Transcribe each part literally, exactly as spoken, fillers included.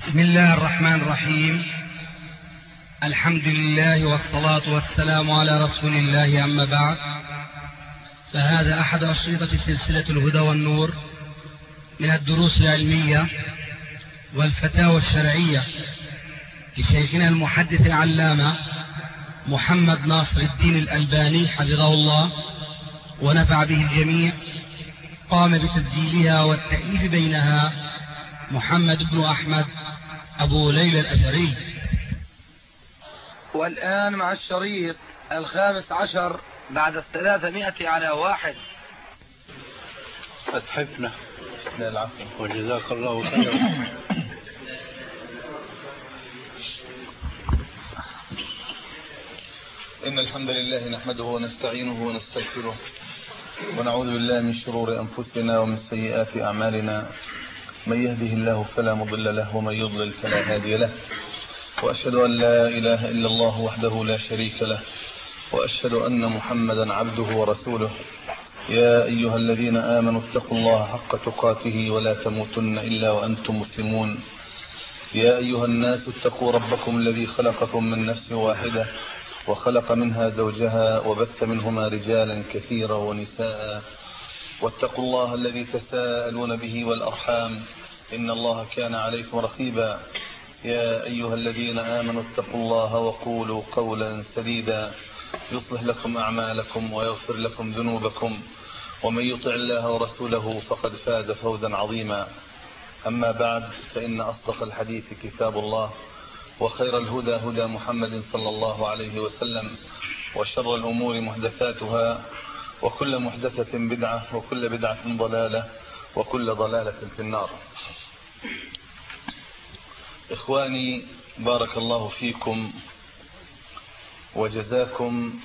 بسم الله الرحمن الرحيم. الحمد لله والصلاة والسلام على رسول الله، أما بعد، فهذا أحد أشرطة سلسلة الهدى والنور من الدروس العلمية والفتاوى الشرعية لشيخنا المحدث العلامة محمد ناصر الدين الألباني حفظه الله ونفع به الجميع. قام بتسجيلها والتأليف بينها محمد بن أحمد أبو ليلى الأثري. والآن مع الشريط الخامس عشر بعد الثلاثمائة على واحد. أتحفنا وجزاك الله خيرا. إن الحمد لله نحمده ونستعينه ونستغفره ونعوذ بالله من شرور أنفسنا ومن سيئات أعمالنا. من يهده الله فلا مضل له ومن يضلل فلا هادي له، وأشهد أن لا إله إلا الله وحده لا شريك له، وأشهد أن محمدا عبده ورسوله. يا أيها الذين آمنوا اتقوا الله حق تقاته ولا تموتن إلا وأنتم مسلمون. يا أيها الناس اتقوا ربكم الذي خلقكم من نفس واحدة وخلق منها زوجها وبث منهما رجالا كثيرا ونساء، واتقوا الله الذي تساءلون به والأرحام إن الله كان عليكم رقيبا. يا أيها الذين آمنوا اتقوا الله وقولوا قولا سديدا يصلح لكم أعمالكم ويغفر لكم ذنوبكم، ومن يطع الله ورسوله فقد فاز فوزا عظيما. أما بعد، فإن أصدق الحديث كتاب الله، وخير الهدى هدى محمد صلى الله عليه وسلم، وشر الأمور محدثاتها، وكل محدثة بدعة، وكل بدعة ضلالة، وكل ضلالة في النار. إخواني، بارك الله فيكم وجزاكم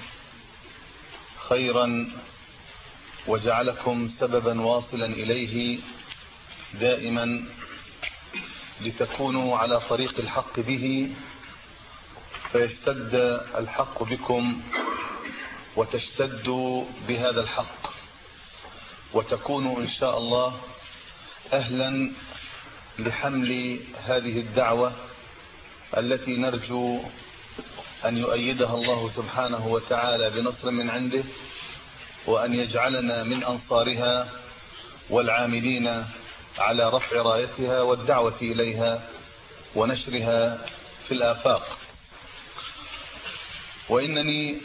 خيرا وجعلكم سببا واصلا إليه دائما لتكونوا على طريق الحق به، فيشتد الحق بكم وتشتدوا بهذا الحق، وتكونوا إن شاء الله أهلا لحمل هذه الدعوة التي نرجو أن يؤيدها الله سبحانه وتعالى بنصر من عنده، وأن يجعلنا من أنصارها والعاملين على رفع رايتها والدعوة إليها ونشرها في الآفاق. وإنني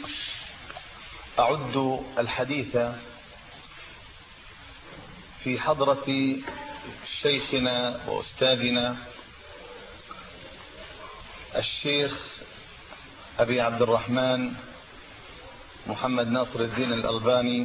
أعد الحديث في حضرة شيخنا وأستاذنا الشيخ أبي عبد الرحمن محمد ناصر الدين الألباني،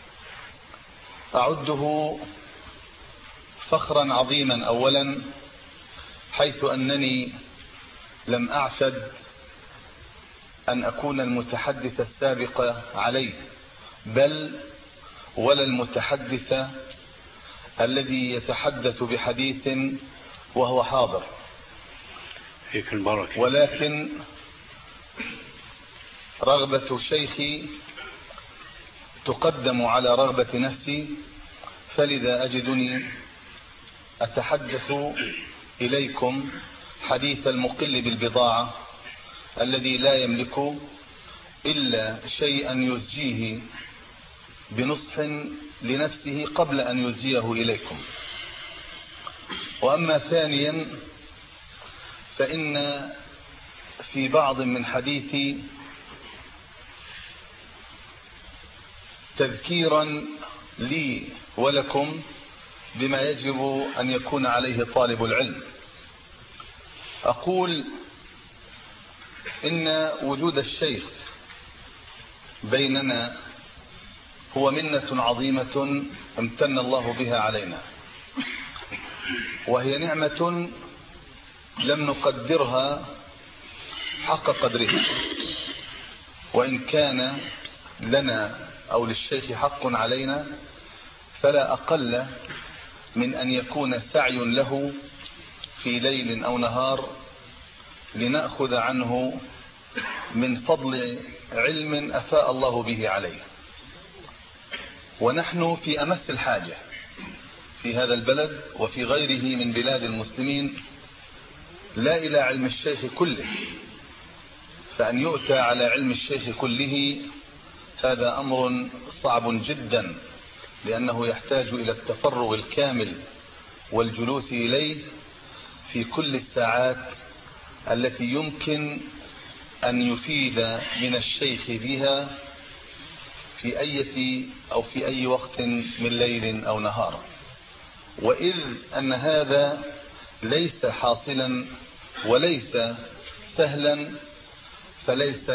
أعده فخرا عظيما أولا، حيث أنني لم أعتد أن أكون المتحدث السابق عليه، بل ولا المتحدث الذي يتحدث بحديث وهو حاضر، فيك البركة. ولكن رغبة شيخي تقدم على رغبة نفسي، فلذا أجدني أتحدث إليكم حديث المقل بالبضاعة الذي لا يملك إلا شيئا يزجيه بنصح لنفسه قبل أن يزجيه إليكم. وأما ثانيا، فإن في بعض من حديثي تذكيرا لي ولكم بما يجب أن يكون عليه طالب العلم. أقول إن وجود الشيخ بيننا هو منة عظيمة امتن الله بها علينا، وهي نعمة لم نقدرها حق قدرها، وإن كان لنا أو للشيخ حق علينا فلا أقل من أن يكون سعي له في ليل أو نهار لنأخذ عنه من فضل علم أفاء الله به عليه. ونحن في أمس الحاجة في هذا البلد وفي غيره من بلاد المسلمين لا إلى علم الشيخ كله، فأن يؤتى على علم الشيخ كله هذا أمر صعب جدا، لأنه يحتاج إلى التفرغ الكامل والجلوس إليه في كل الساعات التي يمكن أن يفيد من الشيخ بها في أي أو في أي وقت من ليل أو نهار. وإذ أن هذا ليس حاصلا وليس سهلا، فليس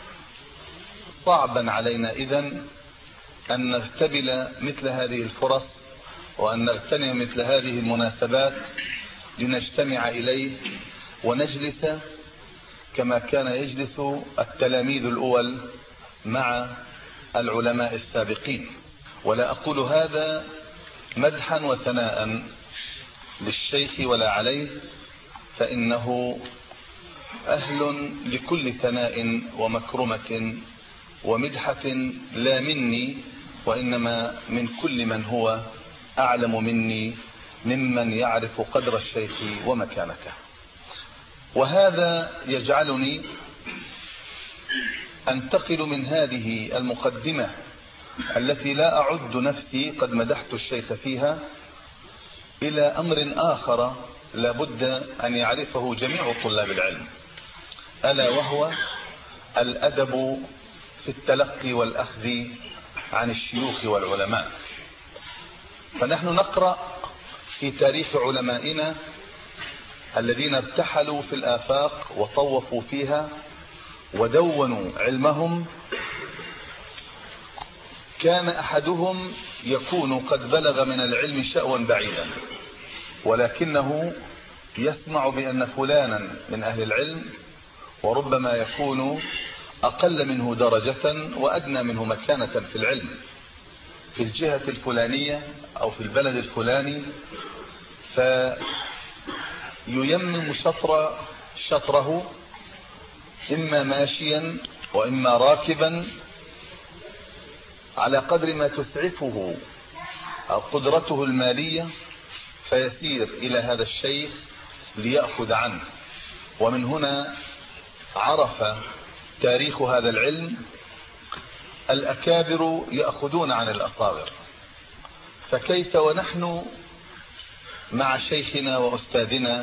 صعبا علينا إذن أن نغتبل مثل هذه الفرص وأن نغتنم مثل هذه المناسبات لنجتمع إليه ونجلس كما كان يجلس التلاميذ الأول مع العلماء السابقين. ولا أقول هذا مدحا وثناء للشيخ ولا عليه، فإنه أهل لكل ثناء ومكرمة ومدحة، لا مني وإنما من كل من هو أعلم مني ممن يعرف قدر الشيخ ومكانته. وهذا يجعلني أنتقل من هذه المقدمة التي لا أعد نفسي قد مدحت الشيخ فيها إلى أمر آخر لا بد أن يعرفه جميع طلاب العلم، ألا وهو الأدب في التلقي والأخذ عن الشيوخ والعلماء. فنحن نقرأ في تاريخ علمائنا الذين ارتحلوا في الآفاق وطوفوا فيها ودونوا علمهم، كان أحدهم يكون قد بلغ من العلم شأوا بعيدا، ولكنه يسمع بأن فلانا من أهل العلم وربما يكون أقل منه درجة وأدنى منه مكانة في العلم في الجهة الفلانية أو في البلد الفلاني، فييمم شطر شطره إما ماشيا وإما راكبا على قدر ما تسعفه قدرته المالية، فيسير إلى هذا الشيخ ليأخذ عنه. ومن هنا عرف تاريخ هذا العلم الأكابر يأخذون عن الأصاغر، فكيف ونحن مع شيخنا وأستاذنا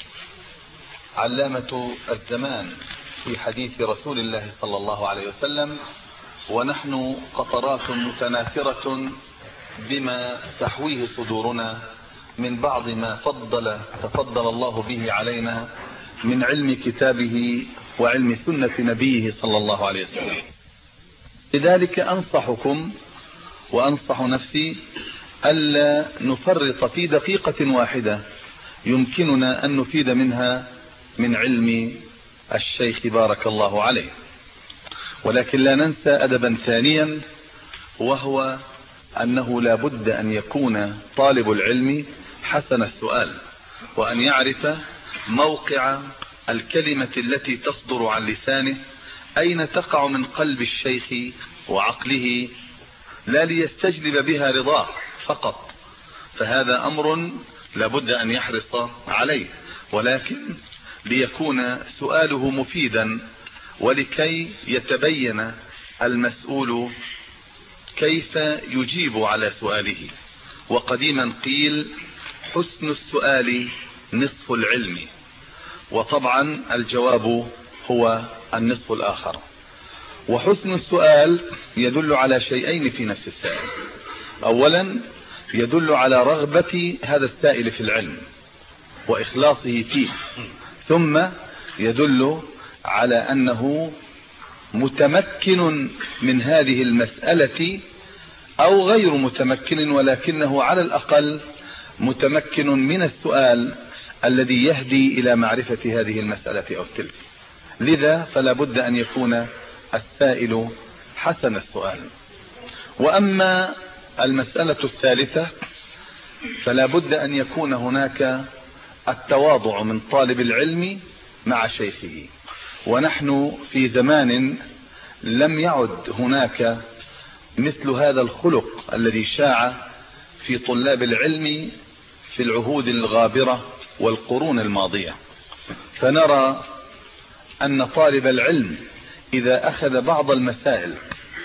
علامة الزمان في حديث رسول الله صلى الله عليه وسلم، ونحن قطرات متناثرة بما تحويه صدورنا من بعض ما فضل تفضل الله به علينا من علم كتابه وعلم سنة نبيه صلى الله عليه وسلم. لذلك أنصحكم وأنصح نفسي ألا نفرط في دقيقة واحدة يمكننا أن نفيد منها من علم الشيخ بارك الله عليه. ولكن لا ننسى أدبا ثانيا، وهو أنه لا بد أن يكون طالب العلم حسن السؤال، وأن يعرف موقع الكلمة التي تصدر عن لسانه أين تقع من قلب الشيخ وعقله، لا ليستجلب بها رضاه فقط، فهذا أمر لا بد أن يحرص عليه، ولكن ليكون سؤاله مفيدا ولكي يتبين المسؤول كيف يجيب على سؤاله. وقديما قيل حسن السؤال نصف العلم، وطبعا الجواب هو النصف الآخر. وحسن السؤال يدل على شيئين في نفس السائل. أولا يدل على رغبة هذا السائل في العلم وإخلاصه فيه، ثم يدل على أنه متمكن من هذه المسألة أو غير متمكن، ولكنه على الأقل متمكن من السؤال الذي يهدي إلى معرفة هذه المسألة أو تلك. لذا فلا بد أن يكون السائل حسن السؤال. وأما المسألة الثالثة فلا بد أن يكون هناك التواضع من طالب العلم مع شيخه. ونحن في زمان لم يعد هناك مثل هذا الخلق الذي شاع في طلاب العلم في العهود الغابرة والقرون الماضية. فنرى أن طالب العلم إذا أخذ بعض المسائل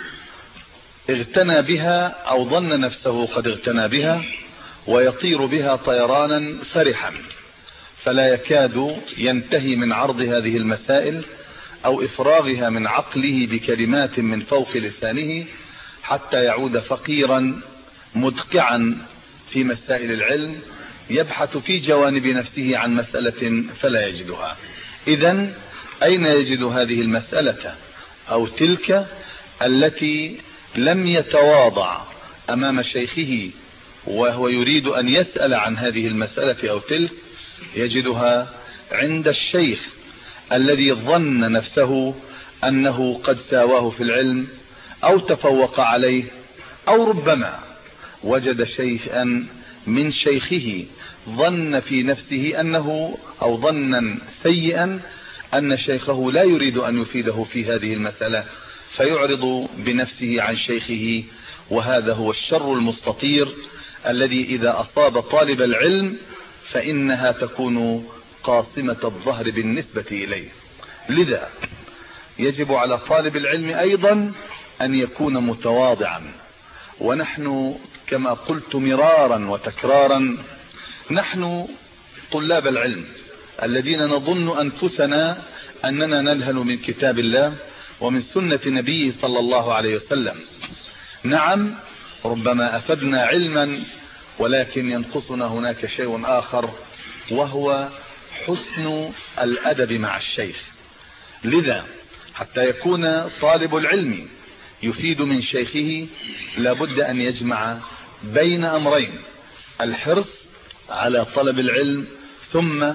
اغتنى بها أو ظن نفسه قد اغتنى بها ويطير بها طيرانا فرحا، فلا يكاد ينتهي من عرض هذه المسائل أو إفراغها من عقله بكلمات من فوق لسانه حتى يعود فقيرا مدقعا في مسائل العلم يبحث في جوانب نفسه عن مسألة فلا يجدها. إذن أين يجد هذه المسألة أو تلك التي لم يتواضع أمام شيخه وهو يريد أن يسأل عن هذه المسألة أو تلك؟ يجدها عند الشيخ الذي ظن نفسه أنه قد ساواه في العلم أو تفوق عليه، أو ربما وجد شيئا من شيخه ظن في نفسه أنه أو ظنا سيئا أن شيخه لا يريد أن يفيده في هذه المسألة فيعرض بنفسه عن شيخه. وهذا هو الشر المستطير الذي إذا أصاب طالب العلم فإنها تكون قاصمة الظهر بالنسبة إليه. لذا يجب على طالب العلم أيضا أن يكون متواضعا. ونحن كما قلت مرارا وتكرارا نحن طلاب العلم الذين نظن أنفسنا أننا ننهل من كتاب الله ومن سنة نبيه صلى الله عليه وسلم. نعم ربما أفدنا علما ولكن ينقصنا هناك شيء آخر وهو حسن الأدب مع الشيخ. لذا حتى يكون طالب العلم يفيد من شيخه لابد أن يجمع بين أمرين: الحرص على طلب العلم ثم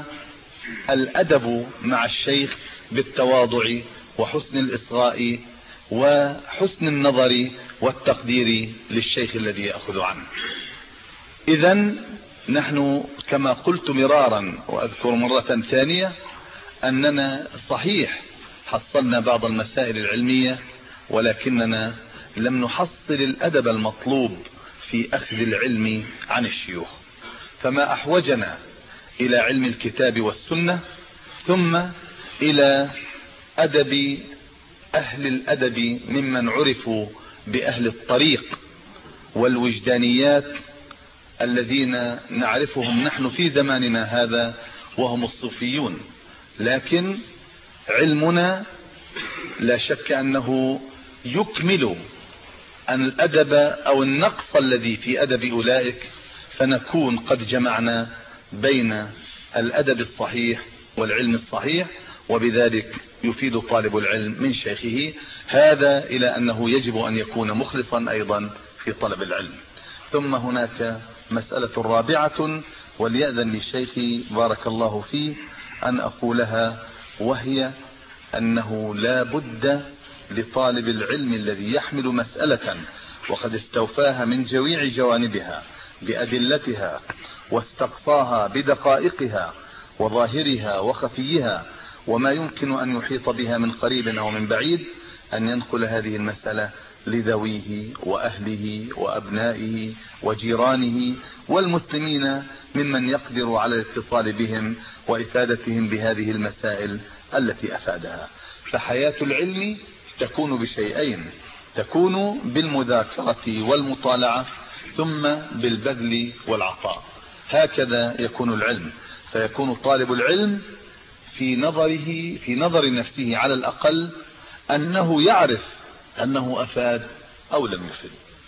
الأدب مع الشيخ بالتواضع وحسن الإصغاء وحسن النظر والتقدير للشيخ الذي يأخذ عنه. إذن نحن كما قلت مرارا وأذكر مرة ثانية أننا صحيح حصلنا بعض المسائل العلمية ولكننا لم نحصل الأدب المطلوب في أخذ العلم عن الشيوخ. فما أحوجنا إلى علم الكتاب والسنة ثم إلى أدب أهل الأدب ممن عرفوا بأهل الطريق والوجدانيات الذين نعرفهم نحن في زماننا هذا وهم الصوفيون. لكن علمنا لا شك أنه يكمل أن الأدب أو النقص الذي في أدب أولئك، فنكون قد جمعنا بين الأدب الصحيح والعلم الصحيح، وبذلك يفيد طالب العلم من شيخه. هذا إلى أنه يجب أن يكون مخلصا أيضا في طلب العلم. ثم هناك مسألة رابعة وليأذن لشيخي بارك الله فيه أن أقولها، وهي أنه لا بد لطالب العلم الذي يحمل مسألة وقد استوفاها من جميع جوانبها بأدلتها واستقصاها بدقائقها وظاهرها وخفيها وما يمكن أن يحيط بها من قريب أو من بعيد، أن ينقل هذه المسألة لذويه وأهله وأبنائه وجيرانه والمسلمين ممن يقدر على الاتصال بهم وإفادتهم بهذه المسائل التي أفادها. فحياة العلم تكون بشيئين: تكون بالمذاكرة والمطالعة ثم بالبذل والعطاء. هكذا يكون العلم. فيكون طالب العلم في نظره في نظر نفسه على الأقل أنه يعرف أنه أفاد أو لم يفد.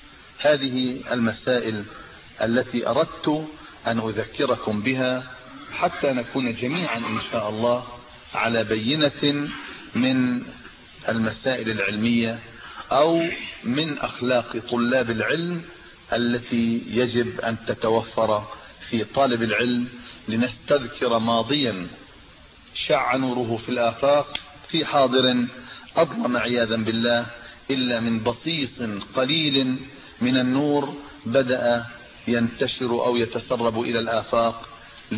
هذه المسائل التي أردت أن أذكركم بها حتى نكون جميعا إن شاء الله على بينة من المسائل العلمية أو من أخلاق طلاب العلم التي يجب أن تتوفر في طالب العلم، لنستذكر ماضيا شع نوره في الآفاق في حاضر أظلم عياذا بالله إلا من بصيص قليل من النور بدأ ينتشر أو يتسرب إلى الآفاق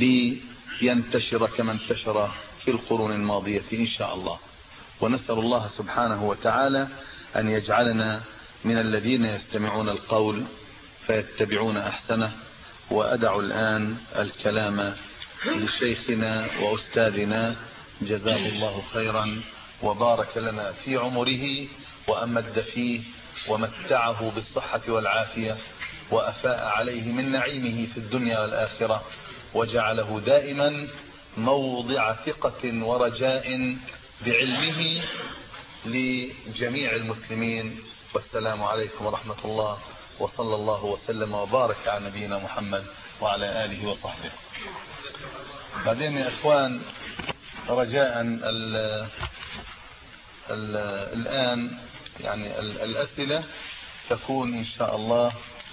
لينتشر كما انتشر في القرون الماضية إن شاء الله. ونسأل الله سبحانه وتعالى أن يجعلنا من الذين يستمعون القول فيتبعون أحسنه. وأدع الآن الكلام لشيخنا وأستاذنا جزاه الله خيرا وبارك لنا في عمره وأمد فيه ومتعه بالصحة والعافية وأفاء عليه من نعيمه في الدنيا والآخرة وجعله دائما موضع ثقة ورجاء بعلمه لجميع المسلمين. والسلام عليكم ورحمة الله، وصلى الله وسلم وبارك على نبينا محمد وعلى آله وصحبه. بعدين يا إخوان رجاء ال ال الآن يعني الأسئلة تكون إن شاء الله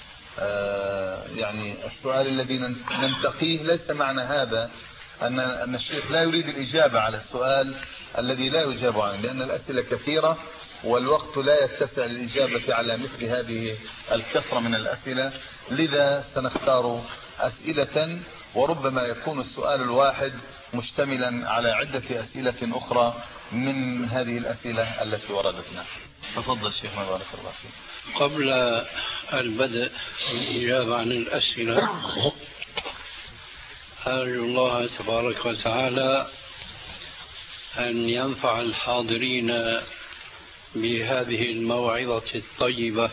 يعني السؤال الذي ننتقيه ليس معنى هذا أن أن الشيخ لا يريد الإجابة على السؤال الذي لا يجاب عنه، لأن الأسئلة كثيرة والوقت لا يتسع للإجابة على مثل هذه الكثرة من الأسئلة، لذا سنختار أسئلة وربما يكون السؤال الواحد مشتملا على عدة أسئلة أخرى من هذه الأسئلة التي وردتنا. تفضل شيخنا بارك الله فيك. قبل البدء الإجابة عن الأسئلة أرجو الله تبارك وتعالى أن ينفع الحاضرين بهذه الموعظة الطيبة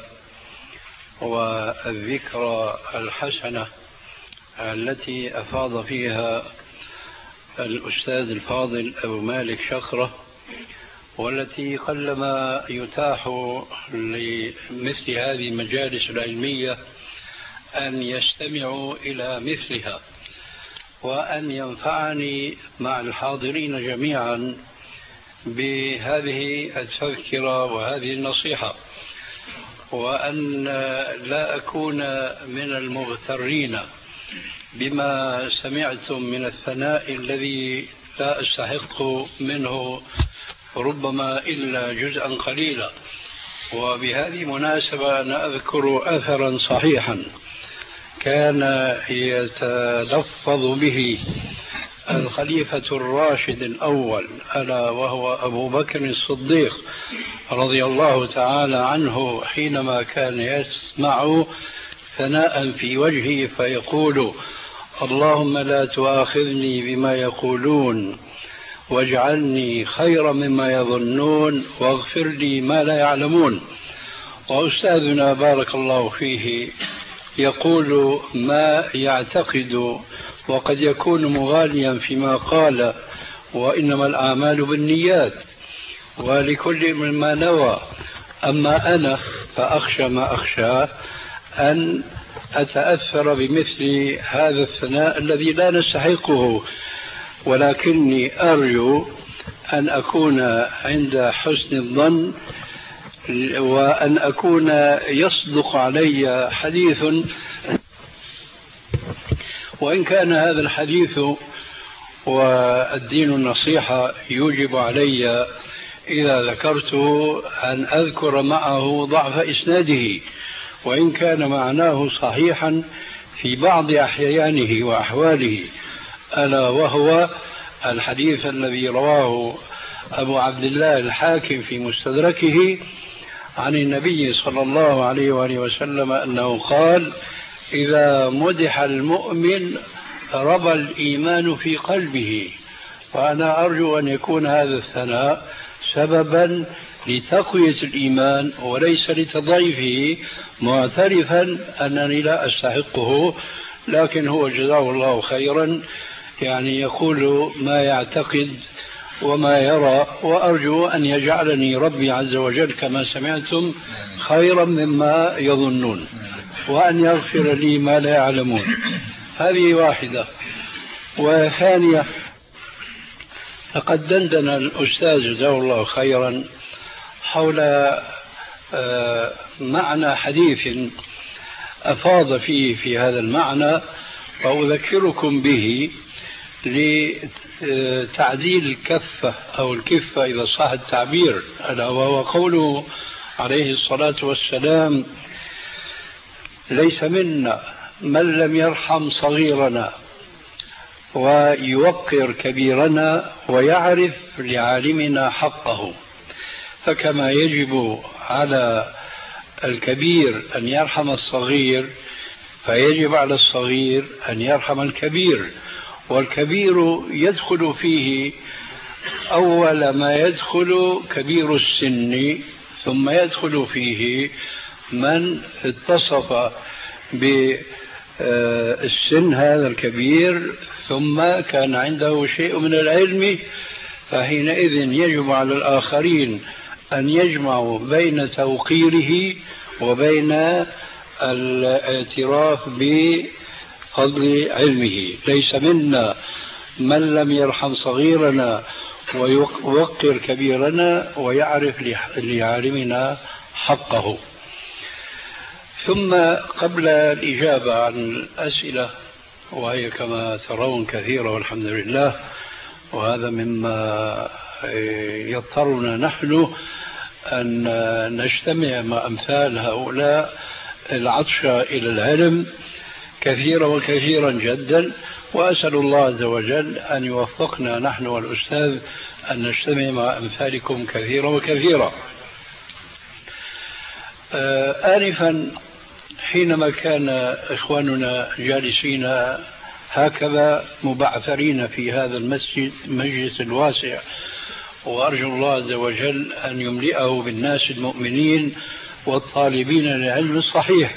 والذكرى الحسنة التي أفاض فيها الأستاذ الفاضل أبو مالك شخرة، والتي قلما يتاح لمثل هذه المجالس العلمية أن يستمعوا إلى مثلها، وأن ينفعني مع الحاضرين جميعا بهذه التذكرة وهذه النصيحة، وأن لا أكون من المغترين بما سمعتم من الثناء الذي لا أستحق منه ربما إلا جزءا قليلا. وبهذه المناسبة أنا أذكر أثرا صحيحا كان يتلفظ به الخليفة الراشد الأول ألا وهو أبو بكر الصديق رضي الله تعالى عنه، حينما كان يسمع ثناء في وجهه فيقول: اللهم لا تؤاخذني بما يقولون واجعلني خيرا مما يظنون واغفر لي ما لا يعلمون. وأستاذنا بارك الله فيه يقول ما يعتقد، وقد يكون مغاليا فيما قال: وإنما الأعمال بالنيات ولكل من ما نوى. أما أنا فأخشى ما أخشى أن أتأثر بمثل هذا الثناء الذي لا نستحقه، ولكني أرجو أن أكون عند حسن الظن، وأن أكون يصدق علي حديث، وإن كان هذا الحديث والدين النصيحة يوجب علي إذا ذكرته أن أذكر معه ضعف إسناده، وإن كان معناه صحيحا في بعض أحيانه وأحواله، ألا وهو الحديث الذي رواه أبو عبد الله الحاكم في مستدركه عن النبي صلى الله عليه وآله وسلم أنه قال: إذا مدح المؤمن ربى الإيمان في قلبه. وأنا أرجو أن يكون هذا الثناء سببا لتقوية الإيمان وليس لتضعيفه، معترفا أنني لا أستحقه، لكن هو جزاه الله خيرا يعني يقول ما يعتقد وما يرى، وأرجو أن يجعلني ربي عز وجل كما سمعتم خيرا مما يظنون، وأن يغفر لي ما لا يعلمون. هذه واحدة. وثانية، لقد دندن الأستاذ جزاه الله خيرا حول معنى حديث أفاض فيه في هذا المعنى، وأذكركم به لتعديل الكفة أو الكفة إذا صح التعبير، ألا وهو قوله عليه الصلاة والسلام: ليس منا من لم يرحم صغيرنا ويوقر كبيرنا ويعرف لعالمنا حقه. فكما يجب على الكبير أن يرحم الصغير، فيجب على الصغير أن يرحم الكبير. والكبير يدخل فيه أول ما يدخل كبير السن، ثم يدخل فيه من اتصف بالسن هذا الكبير ثم كان عنده شيء من العلم، فحينئذ يجب على الآخرين أن يجمعوا بين توقيره وبين الاعتراف بفضل علمه. ليس منا من لم يرحم صغيرنا ويوقر كبيرنا ويعرف لعالمنا حقه. ثم قبل الإجابة عن الأسئلة، وهي كما ترون كثيرة والحمد لله، وهذا مما يضطرنا نحن أن نجتمع مع أمثال هؤلاء العطشة إلى العلم كثيرا وكثيرا جدا، وأسأل الله عز وجل أن يوفقنا نحن والأستاذ أن نجتمع مع أمثالكم كثيرا وكثيرا. آنفا حينما كان إخواننا جالسين هكذا مبعثرين في هذا المسجد المجلس الواسع، وأرجو الله عز وجل أن يملئه بالناس المؤمنين والطالبين للعلم الصحيح،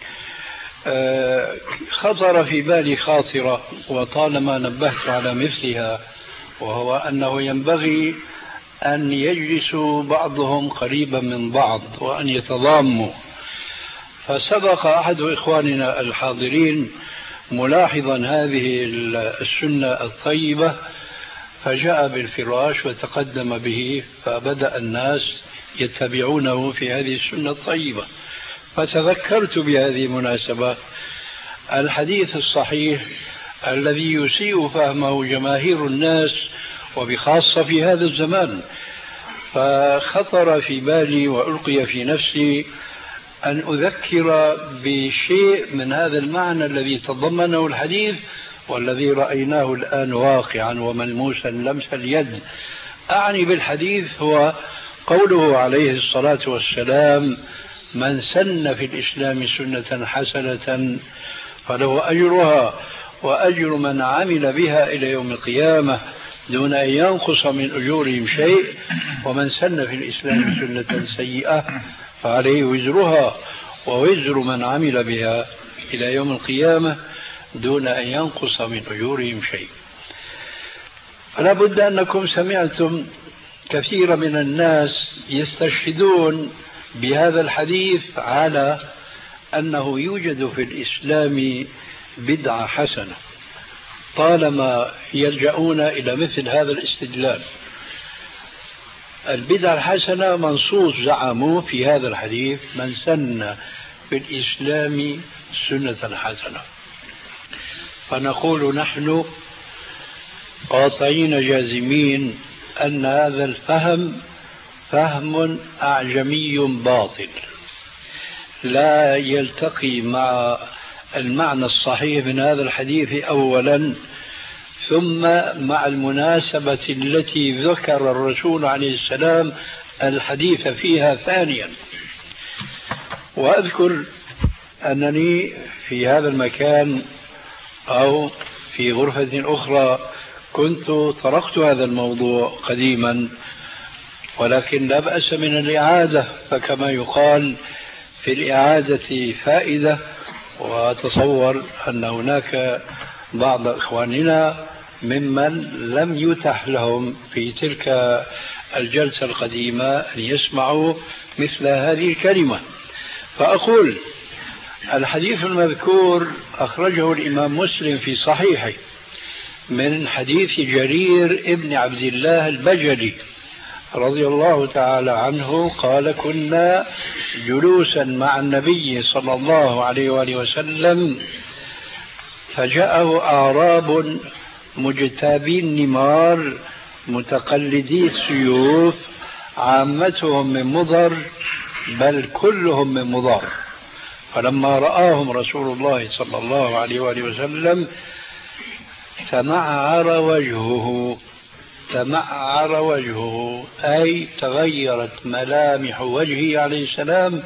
خطر في بالي خاطرة وطالما نبهت على مثلها، وهو أنه ينبغي أن يجلسوا بعضهم قريبا من بعض وأن يتضاموا. فسبق أحد إخواننا الحاضرين ملاحظا هذه السنة الطيبة فجاء بالفراش وتقدم به، فبدأ الناس يتبعونه في هذه السنة الطيبة. فتذكرت بهذه المناسبة الحديث الصحيح الذي يسيء فهمه جماهير الناس وبخاصة في هذا الزمان، فخطر في بالي وألقي في نفسي أن أذكر بشيء من هذا المعنى الذي تضمنه الحديث والذي رأيناه الآن واقعا وملموسا لمس اليد. أعني بالحديث هو قوله عليه الصلاة والسلام: من سن في الإسلام سنة حسنة فله أجرها وأجر من عمل بها إلى يوم القيامة دون أن ينقص من أجورهم شيء، ومن سن في الإسلام سنة سيئة فعليه وزرها ووزر من عمل بها إلى يوم القيامة دون أن ينقص من أجورهم شيء. فلا بد أنكم سمعتم كثير من الناس يستشهدون بهذا الحديث على أنه يوجد في الإسلام بدعة حسنة، طالما يلجؤون إلى مثل هذا الاستدلال. البدعة الحسنة منصوص زعموا في هذا الحديث: من سن في الإسلام سنة حسنة. فنقول نحن قاطعين جازمين أن هذا الفهم فهم أعجمي باطل لا يلتقي مع المعنى الصحيح من هذا الحديث أولا، ثم مع المناسبة التي ذكر الرسول عليه السلام الحديث فيها ثانيا. وأذكر أنني في هذا المكان أو في غرفة أخرى كنت طرقت هذا الموضوع قديما، ولكن لا بأس من الإعادة، فكما يقال في الإعادة فائدة. وأتصور أن هناك بعض إخواننا ممن لم يتح لهم في تلك الجلسة القديمة أن يسمعوا مثل هذه الكلمة. فأقول الحديث المذكور أخرجه الإمام مسلم في صحيحه من حديث جرير ابن عبد الله البجلي رضي الله تعالى عنه قال: كنا جلوسا مع النبي صلى الله عليه وآله وسلم فجاءه أعراب مجتابي النمار متقلدي السيوف عامتهم من مضر بل كلهم من مضر، فلما رآهم رسول الله صلى الله عليه وآله وسلم تمعر وجهه تمعر وجهه أي تغيرت ملامح وجهه عليه السلام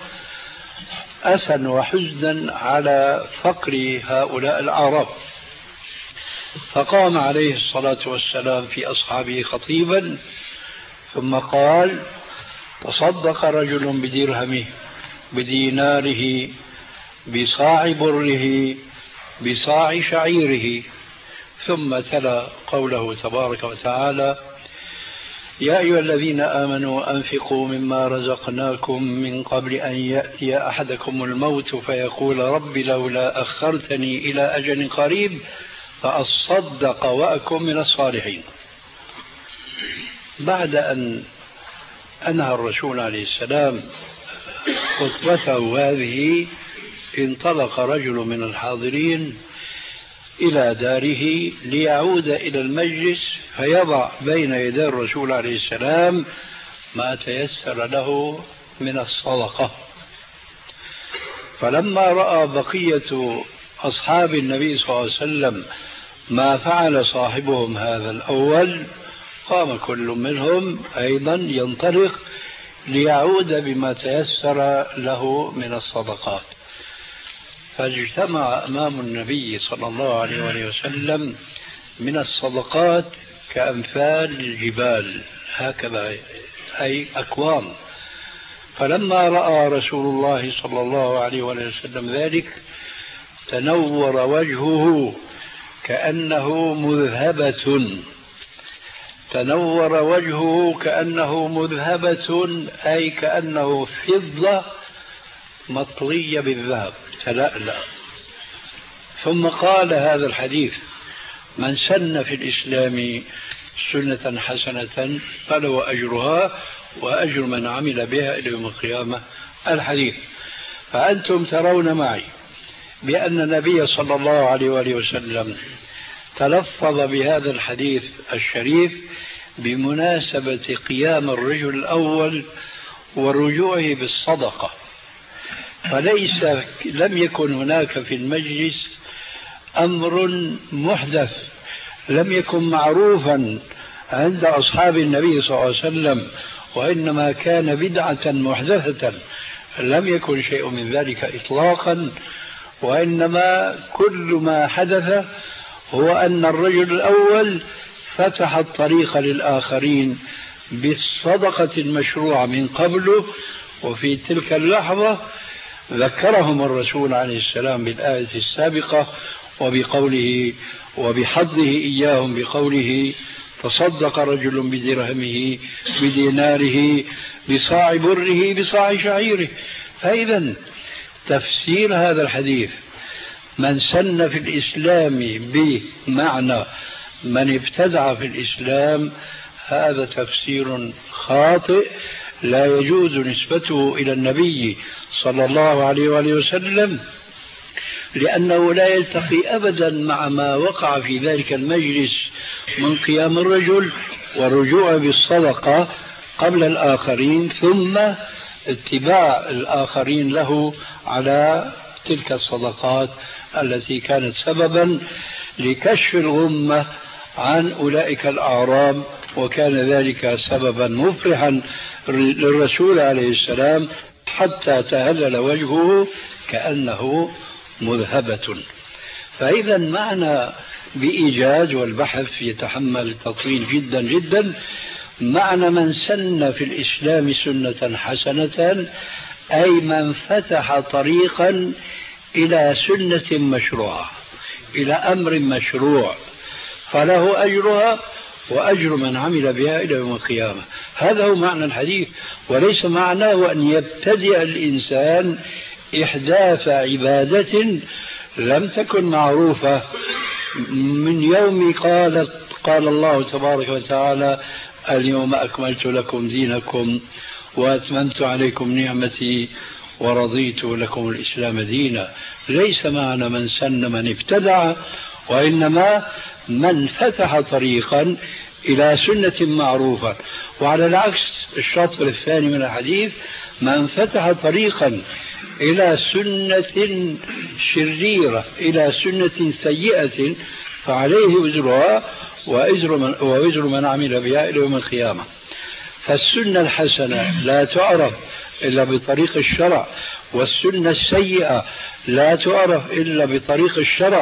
أسا وحزنا على فقر هؤلاء الأعراب. فقام عليه الصلاة والسلام في أصحابه خطيبا ثم قال: تصدق رجل بدرهمه بديناره بصاع بره بصاع شعيره. ثم تلا قوله تبارك وتعالى: يا أيها الذين آمنوا أنفقوا مما رزقناكم من قبل أن يأتي أحدكم الموت فيقول رب لولا أخرتني إلى أجل قريب فأصدق وأكن من الصالحين. بعد أن أنهى الرسول عليه السلام خطبته هذه انطلق رجل من الحاضرين إلى داره ليعود إلى المجلس فيضع بين يدي الرسول عليه السلام ما تيسر له من الصدقة. فلما رأى بقية أصحاب النبي صلى الله عليه وسلم ما فعل صاحبهم هذا الأول قام كل منهم أيضا ينطلق ليعود بما تيسر له من الصدقات. فاجتمع أمام النبي صلى الله عليه وسلم من الصدقات كأمثال الجبال هكذا، أي أكوام. فلما رأى رسول الله صلى الله عليه وسلم ذلك تنور وجهه كأنه مذهبة تنور وجهه كأنه مذهبة أي كأنه فضة مطلية بالذهب تلألأ. ثم قال هذا الحديث: من سن في الإسلام سنة حسنة فله أجرها وأجر من عمل بها إلى يوم القيامة. الحديث. فأنتم ترون معي بأن النبي صلى الله عليه وآله وسلم تلفظ بهذا الحديث الشريف بمناسبة قيام الرجل الأول ورجوعه بالصدقة، فليس لم يكن هناك في المجلس أمر محدث لم يكن معروفا عند أصحاب النبي صلى الله عليه وسلم، وإنما كان بدعة محدثة لم يكن شيء من ذلك إطلاقا، وإنما كل ما حدث هو أن الرجل الأول فتح الطريق للآخرين بالصدقة المشروعة من قبله، وفي تلك اللحظة ذكرهم الرسول عليه السلام بالآية السابقة وبقوله وبحظه إياهم بقوله: تصدق رجل بدرهمه بديناره بصاع بره بصاع شعيره. فإذا تفسير هذا الحديث من سن في الإسلام بمعنى من ابتدع في الإسلام هذا تفسير خاطئ لا يجوز نسبته إلى النبي صلى الله عليه وآله وسلم، لأنه لا يلتقي أبدا مع ما وقع في ذلك المجلس من قيام الرجل والرجوع بالصدقة قبل الآخرين ثم اتباع الآخرين له على تلك الصدقات التي كانت سببا لكشف الغمة عن أولئك الأعراب، وكان ذلك سببا مفرحا للرسول عليه السلام حتى تهلل وجهه كأنه مذهبة. فإذا معنى بإيجاز والبحث يتحمل التطويل جدا جدا معنى من سن في الإسلام سنة حسنة أي من فتح طريقا إلى سنة مشروعة إلى أمر مشروع فله أجرها وأجر من عمل بها إلى يوم القيامة. هذا هو معنى الحديث، وليس معناه أن يبتدئ الإنسان إحداث عبادة لم تكن معروفة من يوم قال قال الله تبارك وتعالى: اليوم أكملت لكم دينكم وأتممت عليكم نعمتي ورضيت لكم الإسلام دينا. ليس معنى من سن من ابتدع، وإنما من فتح طريقا إلى سنة معروفة. وعلى العكس الشطر الثاني من الحديث: من فتح طريقا إلى سنة شريرة إلى سنة سيئة فعليه وزرها ووزر من, ووزر من عمل بها إلى يوم القيامة. فالسنة الحسنة لا تعرف إلا بطريق الشرع، والسنة السيئة لا تعرف إلا بطريق الشرع.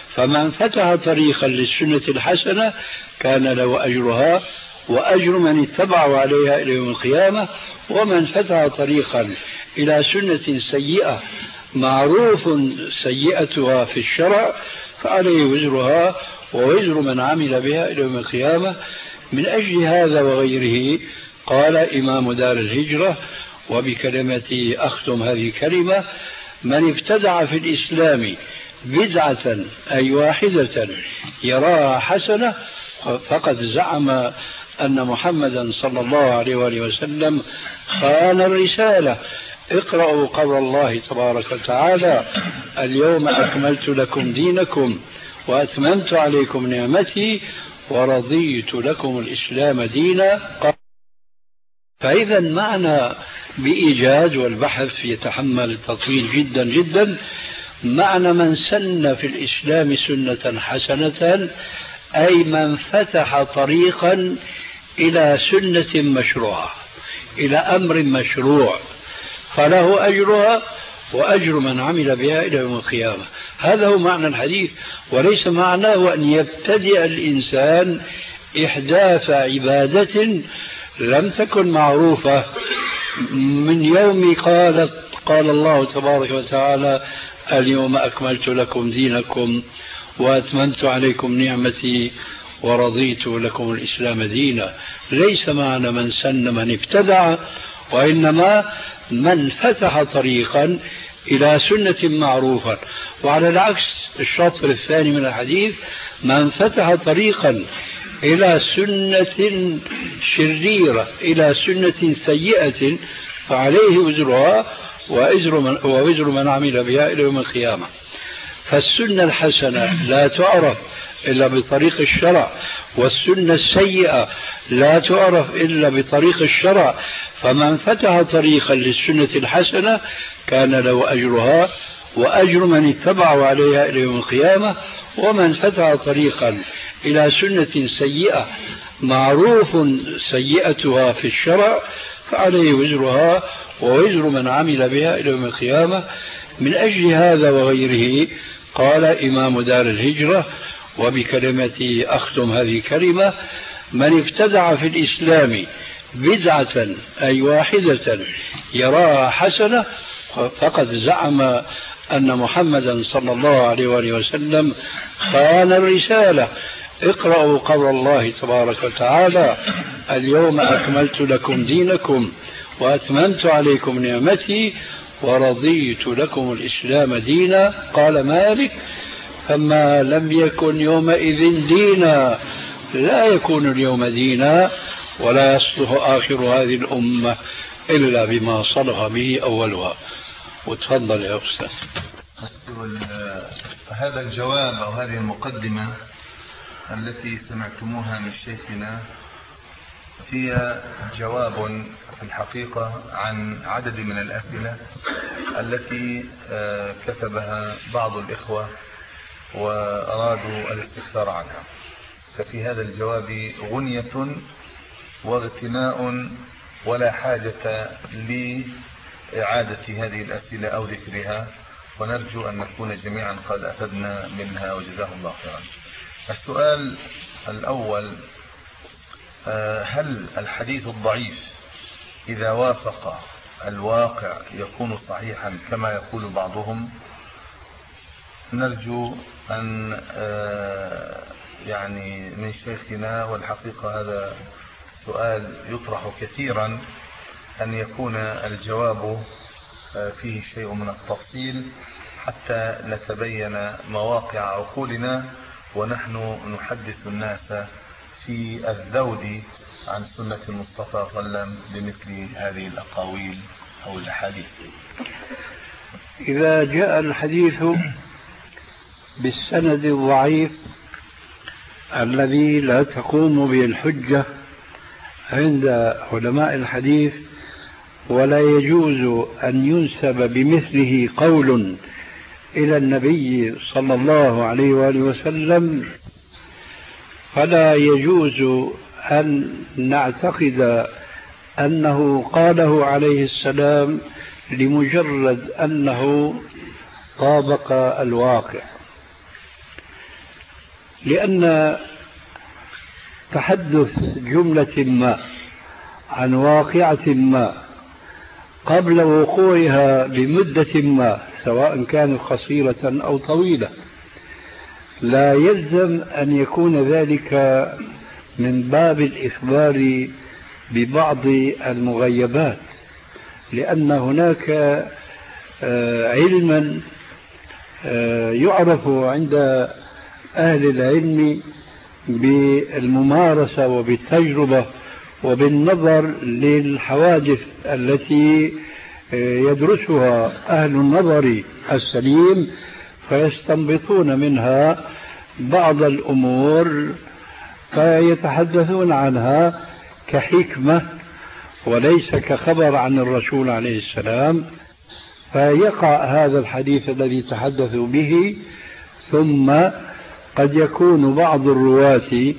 فمن فتح طريقا للسنة الحسنة كان له أجرها وأجر من اتبعوا عليها إلى يوم القيامة، ومن فتح طريقا إلى سنة سيئة معروف سيئتها في الشرع فعليه وزرها ووزر من عمل بها إلى يوم القيامة. من أجل هذا وغيره قال إمام دار الهجرة، وبكلمتي أختم هذه الكلمة: من ابتدع في الإسلام بدعة أي واحدة يراها حسنة فقد زعم أن محمدا صلى الله عليه وآله وسلم خان الرسالة. اقرأوا قول الله تبارك وتعالى: اليوم أكملت لكم دينكم وأتممت عليكم نعمتي ورضيت لكم الإسلام دينا. فإذا معنى بإيجاز، والبحث يتحمل التطويل جدا جدا، معنى من سن في الإسلام سنة حسنة أي من فتح طريقا إلى سنة مشروعة، إلى أمر مشروع، فله أجرها وأجر من عمل بها إلى يوم القيامة. هذا هو معنى الحديث، وليس معناه أن يبتدئ الإنسان إحداث عبادة لم تكن معروفة من يوم قالت قال الله تبارك وتعالى: اليوم أكملت لكم دينكم وأتممت عليكم نعمتي ورضيت لكم الإسلام دينا. ليس معنى من سن من ابتدع، وإنما من فتح طريقا إلى سنة معروفة. وعلى العكس الشطر الثاني من الحديث: من فتح طريقا إلى سنة شريرة، إلى سنة سيئة، فعليه وزرها ووزر من, ووزر من عمل بها إلى يوم القيامة. فالسنة الحسنة لا تعرف إلا بطريق الشرع، والسنة السيئة لا تعرف إلا بطريق الشرع. فمن فتح طريقا للسنة الحسنة كان له أجرها وأجر من اتبعوا عليها إلى يوم القيامة، ومن فتح طريقا إلى سنة سيئة معروف سيئتها في الشرع فعليه وزرها ووزر من عمل بها إلى يوم القيامة. من أجل هذا وغيره قال إمام دار الهجرة، وبكلمتي أختم هذه الكلمة: من ابتدع في الإسلام بدعة أي واحدة يراها حسنة فقد زعم أن محمدا صلى الله عليه وآله وسلم خان الرسالة. اقرأوا قول الله تبارك وتعالى: اليوم أكملت لكم دينكم وأتممت عليكم نعمتي ورضيت لكم الإسلام دينا. قال مالك: فما لم يكن يومئذ دينا لا يكون اليوم دينا، ولا يصلح آخر هذه الأمة إلا بما صلح به أولها. وتفضل يا أستاذ. هذا الجواب أو هذه المقدمة التي سمعتموها من شيخنا هي جواب في الحقيقة عن عدد من الأسئلة التي كتبها بعض الإخوة وأرادوا الاستفسار عنها. ففي هذا الجواب غنية واغتناء ولا حاجة لإعادة هذه الأسئلة أو ذكرها، ونرجو أن نكون جميعا قد أفدنا منها وجزاه الله خيرا. السؤال الأول: هل الحديث الضعيف إذا وافق الواقع يكون صحيحا كما يقول بعضهم؟ نرجو أن يعني من شيخنا، والحقيقة هذا سؤال يطرح كثيرا، أن يكون الجواب فيه شيء من التفصيل حتى نتبين مواقع عقولنا ونحن نحدث الناس في الذود عن سنة المصطفى صلى الله عليه وسلم بمثل هذه الأقاويل أو الأحاديث. إذا جاء الحديث بالسند الضعيف الذي لا تقوم به الحجة عند علماء الحديث، ولا يجوز أن ينسب بمثله قول إلى النبي صلى الله عليه وآله وسلم، فلا يجوز أن نعتقد أنه قاله عليه السلام لمجرد أنه طابق الواقع. لأن تحدث جملة ما عن واقعة ما قبل وقوعها بمدة ما سواء كانت قصيرة أو طويلة لا يلزم أن يكون ذلك من باب الإخبار ببعض المغيبات، لأن هناك علما يعرف عند أهل العلم بالممارسة وبالتجربة وبالنظر للحوادث التي يدرسها أهل النظر السليم فيستنبطون منها بعض الأمور فيتحدثون عنها كحكمة وليس كخبر عن الرسول عليه السلام، فيقع هذا الحديث الذي تحدثوا به. ثم قد يكون بعض الرواة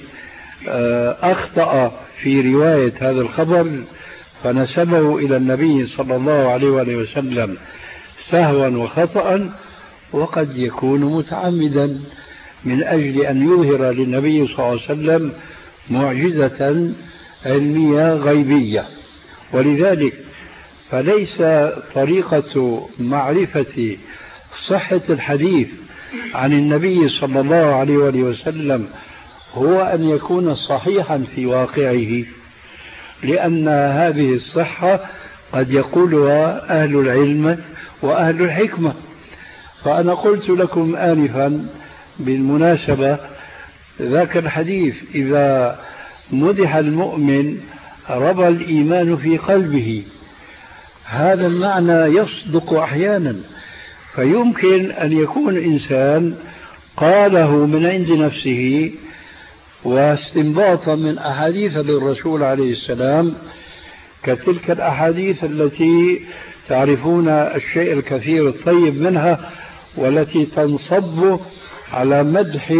أخطأ في رواية هذا الخبر فنسبه إلى النبي صلى الله عليه وآله وسلم سهوا وخطأ، وقد يكون متعمدا من أجل أن يظهر للنبي صلى الله عليه وسلم معجزة علمية غيبية. ولذلك فليس طريقة معرفة صحة الحديث عن النبي صلى الله عليه وآله وسلم هو أن يكون صحيحا في واقعه، لأن هذه الصحة قد يقولها أهل العلم وأهل الحكمة. فأنا قلت لكم آنفا بالمناسبة ذاك الحديث إذا مدح المؤمن ربى الإيمان في قلبه، هذا المعنى يصدق أحيانا، فيمكن أن يكون إنسان قاله من عند نفسه واستنباطا من أحاديث للرسول عليه السلام كتلك الأحاديث التي تعرفون الشيء الكثير الطيب منها والتي تنصب على مدح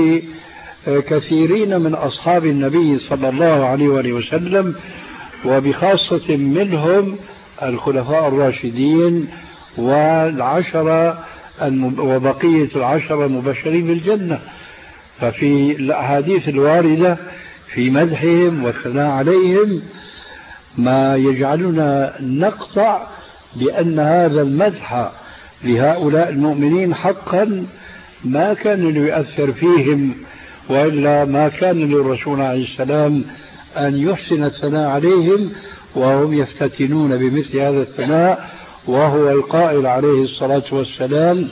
كثيرين من أصحاب النبي صلى الله عليه وآله وسلم، وبخاصة منهم الخلفاء الراشدين والعشرة وبقية العشرة المبشرين بالجنة. ففي الأحاديث الواردة في مدحهم والثناء عليهم ما يجعلنا نقطع بأن هذا المدح لهؤلاء المؤمنين حقا ما كان ليؤثر فيهم، وإلا ما كان للرسول عليه السلام أن يحسن الثناء عليهم وهم يفتتنون بمثل هذا الثناء، وهو القائل عليه الصلاة والسلام: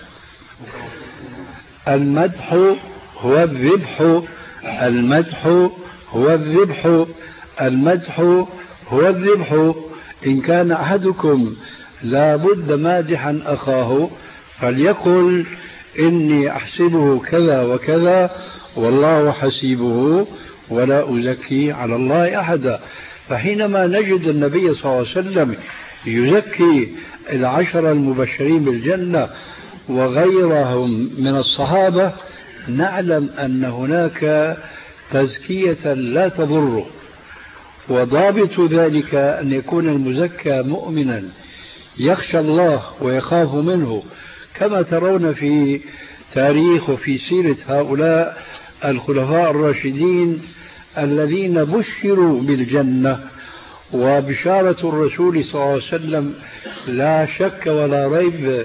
المدح هو الذبح، المدح هو الذبح، المدح هو الذبح. إن كان أحدكم لا بد مادحا أخاه فليقل إني أحسبه كذا وكذا والله حسيبه ولا أزكي على الله أحدا. فحينما نجد النبي صلى الله عليه وسلم يزكي العشرة المبشرين بالجنة وغيرهم من الصحابة نعلم أن هناك تزكية لا تضره، وضابط ذلك أن يكون المزكى مؤمنا يخشى الله ويخاف منه، كما ترون في تاريخ وفي سيرة هؤلاء الخلفاء الراشدين الذين بشروا بالجنة. وبشارة الرسول صلى الله عليه وسلم لا شك ولا ريب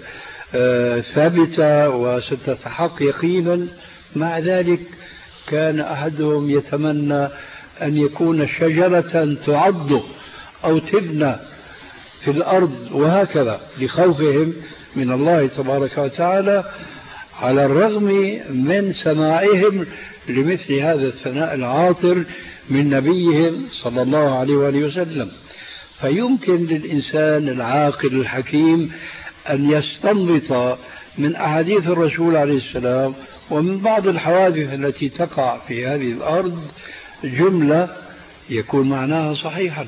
ثابتة وستتحقق يقينا. مع ذلك كان أحدهم يتمنى أن يكون شجرة تعض أو تبنى في الأرض، وهكذا لخوفهم من الله تبارك وتعالى، على الرغم من سماعهم لمثل هذا الثناء العاطر من نبيهم صلى الله عليه وآله وسلم. فيمكن للإنسان العاقل الحكيم أن يستنبط من أحاديث الرسول عليه السلام ومن بعض الحوادث التي تقع في هذه الأرض جملة يكون معناها صحيحا،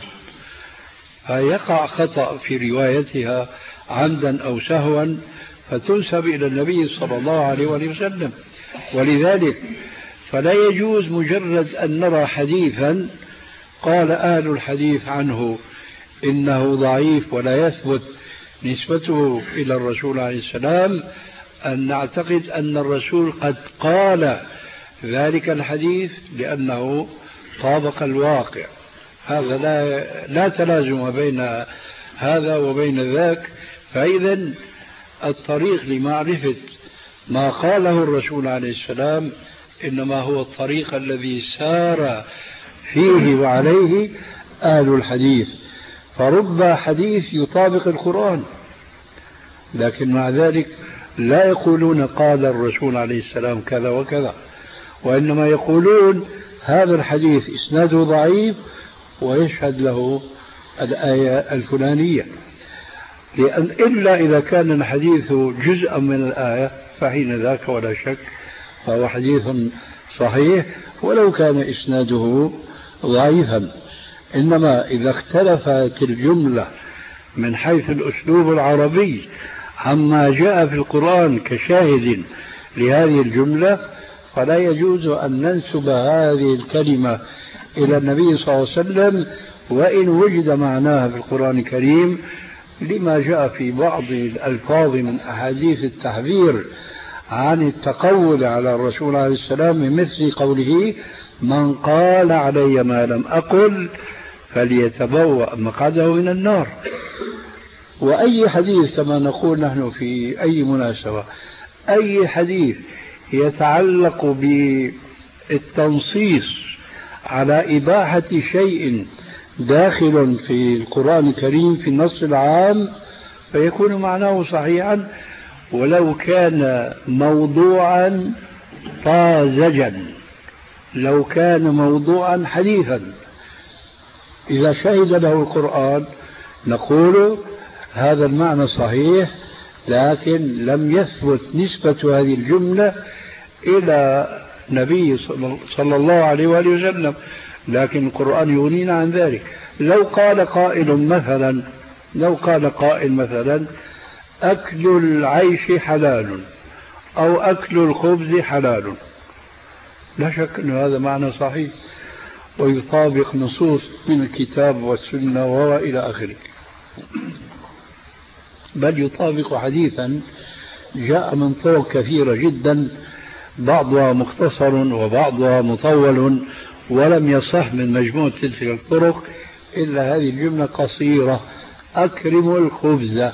فيقع خطأ في روايتها عمدا أو سهوا فتنسب إلى النبي صلى الله عليه وآله وسلم. ولذلك فلا يجوز مجرد أن نرى حديثا قال أهل الحديث عنه إنه ضعيف ولا يثبت نسبته إلى الرسول عليه السلام أن نعتقد أن الرسول قد قال ذلك الحديث لأنه طابق الواقع. هذا لا لا تلازم بين هذا وبين ذاك. فإذا الطريق لمعرفة ما قاله الرسول عليه السلام إنما هو الطريق الذي سار فيه وعليه أهل الحديث. فرب حديث يطابق القرآن، لكن مع ذلك لا يقولون قال الرسول عليه السلام كذا وكذا، وإنما يقولون هذا الحديث إسناده ضعيف ويشهد له الآية الفلانية، لأن إلا إذا كان الحديث جزءا من الآية فحين ذاك ولا شك فهو حديث صحيح ولو كان إسناده ضعيفا. إنما إذا اختلفت الجملة من حيث الأسلوب العربي عما جاء في القرآن كشاهد لهذه الجملة فلا يجوز أن ننسب هذه الكلمة إلى النبي صلى الله عليه وسلم وإن وجد معناها في القرآن الكريم، لما جاء في بعض الألفاظ من أحاديث التحذير عن التقول على الرسول عليه السلام، مثل قوله من قال علي ما لم أقل فليتبوأ مقعده من النار. وأي حديث كما نقول نحن في أي مناسبة، أي حديث يتعلق بالتنصيص على إباحة شيء داخل في القرآن الكريم في النص العام فيكون معناه صحيحا ولو كان موضوعا طازجا، لو كان موضوعا حديثا. إذا شهد له القرآن نقول هذا المعنى صحيح، لكن لم يثبت نسبة هذه الجملة إلى نبي صلى الله عليه وآله وسلم، لكن القرآن يغنينا عن ذلك. لو قال قائل مثلا لو قال قائل مثلا أكل العيش حلال أو أكل الخبز حلال، لا شك أن هذا معنى صحيح ويطابق نصوص من الكتاب والسنة وإلى آخره، بل يطابق حديثا جاء من طرق كثيرة جدا بعضها مختصر وبعضها مطول ولم يصح من مجموعة تلك الطرق إلا هذه الجملة قصيرة أكرموا الخبز.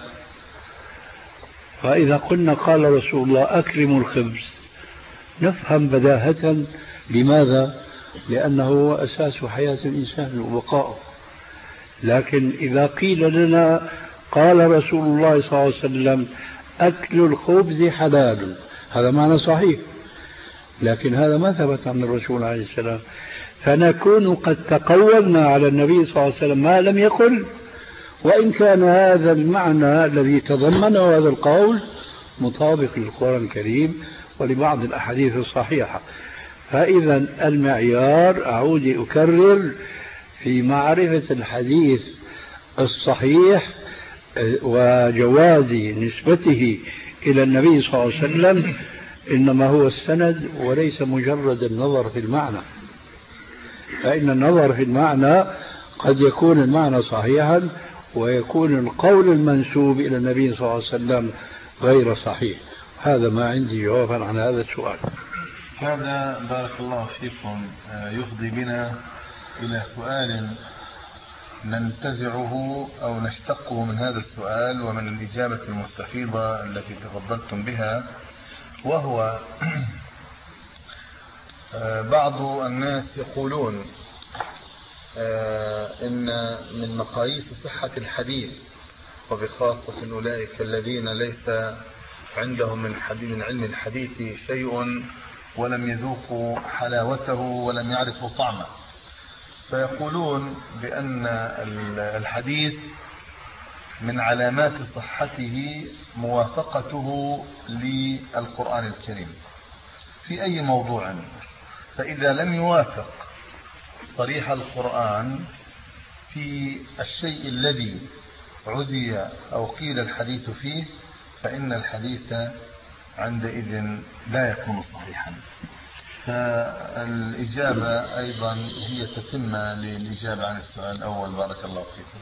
فإذا قلنا قال رسول الله أكرموا الخبز نفهم بداهة لماذا؟ لأنه هو أساس حياة الإنسان وبقائه. لكن إذا قيل لنا قال رسول الله صلى الله عليه وسلم أكل الخبز حلال، هذا معنى صحيح، لكن هذا ما ثبت عن الرسول عليه السلام، فنكون قد تقولنا على النبي صلى الله عليه وسلم ما لم يقل، وإن كان هذا المعنى الذي تضمنه هذا القول مطابق للقرآن الكريم ولبعض الأحاديث الصحيحة. فإذا المعيار أعود أكرر في معرفة الحديث الصحيح وجواز نسبته إلى النبي صلى الله عليه وسلم إنما هو السند وليس مجرد النظر في المعنى، فإن النظر في المعنى قد يكون المعنى صحيحا ويكون القول المنسوب إلى النبي صلى الله عليه وسلم غير صحيح. هذا ما عندي جوابا عن هذا السؤال. هذا بارك الله فيكم يفضي بنا إلى سؤال ننتزعه أو نشتقه من هذا السؤال ومن الإجابة المستفيضة التي تفضلتم بها، وهو بعض الناس يقولون إن من مقاييس صحة الحديث وبخاصة أولئك الذين ليس عندهم من من علم الحديث شيء ولم يذوقوا حلاوته ولم يعرفوا طعمه، فيقولون بأن الحديث من علامات صحته موافقته للقرآن الكريم في أي موضوع، فإذا لم يوافق صريح القرآن في الشيء الذي عزي أو قيل الحديث فيه فإن الحديث عندئذ لا يكون صحيحا. فالإجابة أيضا هي تتمة للإجابة عن السؤال الأول. بارك الله فيكم.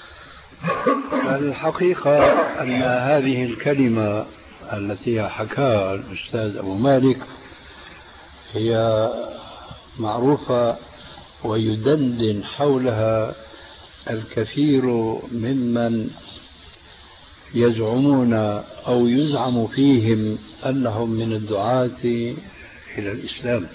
الحقيقة أن هذه الكلمة التي حكاها الأستاذ أبو مالك هي معروفة ويدندن حولها الكثير ممن يزعمون أو يزعم فيهم أنهم من الدعاة إلى الإسلام.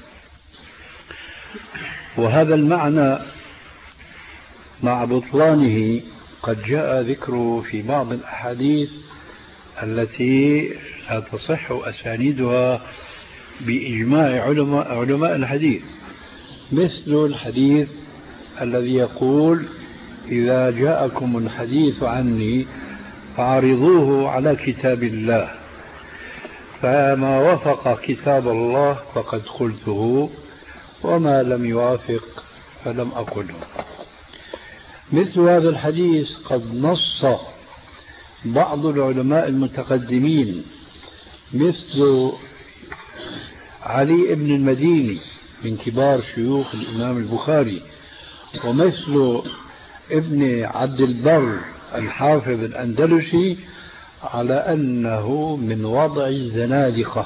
وهذا المعنى مع بطلانه قد جاء ذكره في بعض الأحاديث التي لا تصح أسانيدها بإجماع علماء, علماء الحديث، مثل الحديث الذي يقول إذا جاءكم الحديث عني فعرضوه على كتاب الله، فما وافق كتاب الله فقد قلته، وما لم يوافق فلم أقله. مثل هذا الحديث قد نص بعض العلماء المتقدمين مثل علي بن المديني من كبار شيوخ الإمام البخاري، ومثل ابن عبد البر الحافظ الأندلسي على أنه من وضع الزنادقة.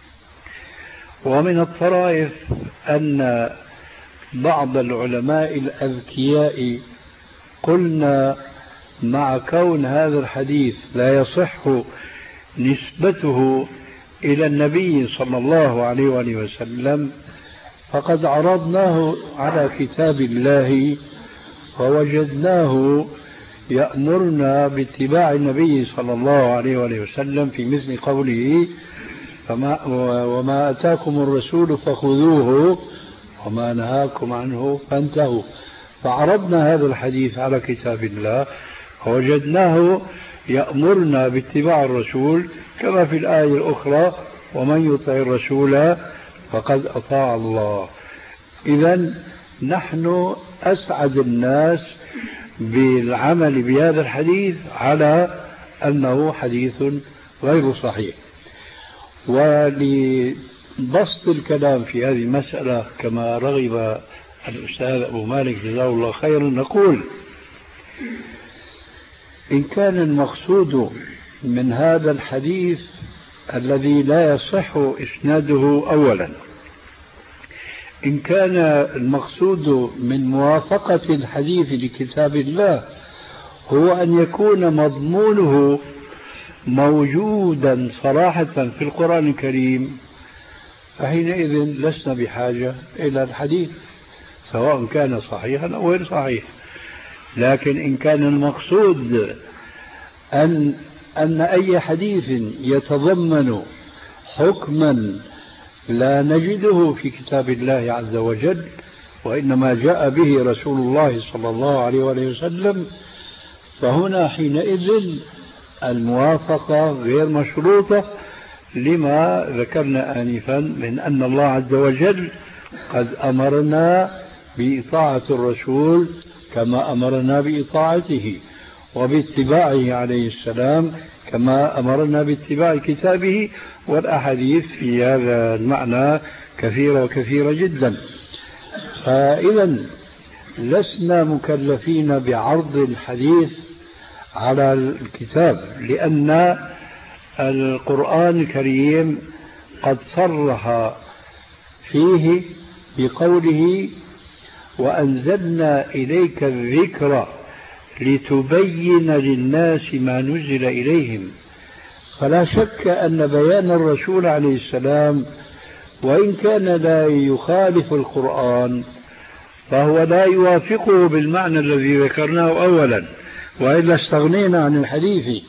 ومن الطرائف أن بعض العلماء الأذكياء قلنا مع كون هذا الحديث لا يصح نسبته إلى النبي صلى الله عليه وآله وسلم، فقد عرضناه على كتاب الله فوجدناه يأمرنا باتباع النبي صلى الله عليه وآله وسلم في مثل قوله فما وما أتاكم الرسول فخذوه وما نهاكم عنه فانتهوا. فعرضنا هذا الحديث على كتاب الله فوجدناه يأمرنا باتباع الرسول كما في الآية الأخرى ومن يطع الرسول فقد أطاع الله. إذن نحن أسعد الناس بالعمل بهذا الحديث على أنه حديث غير صحيح. ولبسط الكلام في هذه المسألة كما رغب الأستاذ أبو مالك جزاه الله خيرا نقول إن كان المقصود من هذا الحديث الذي لا يصح إسناده أولا، إن كان المقصود من موافقة الحديث لكتاب الله هو أن يكون مضمونه موجودا صراحة في القرآن الكريم، فحينئذ لسنا بحاجة إلى الحديث سواء كان صحيحا أو غير صحيح. لكن إن كان المقصود أن أن أي حديث يتضمن حكما لا نجده في كتاب الله عز وجل وإنما جاء به رسول الله صلى الله عليه وآله وسلم، فهنا حينئذ الموافقة غير مشروطة لما ذكرنا آنفا من أن الله عز وجل قد أمرنا بإطاعة الرسول كما أمرنا بإطاعته وباتباعه عليه السلام كما أمرنا باتباع كتابه. والأحاديث في هذا المعنى كثيرة وكثيرة جدا. فإذا لسنا مكلفين بعرض الحديث على الكتاب، لأن القرآن الكريم قد صرح فيه بقوله وأنزلنا إليك الذكر لتبين للناس ما نزل إليهم. فلا شك أن بيان الرسول عليه السلام وإن كان لا يخالف القرآن فهو لا يوافقه بالمعنى الذي ذكرناه أولا، وإلا استغنينا عن الحديث.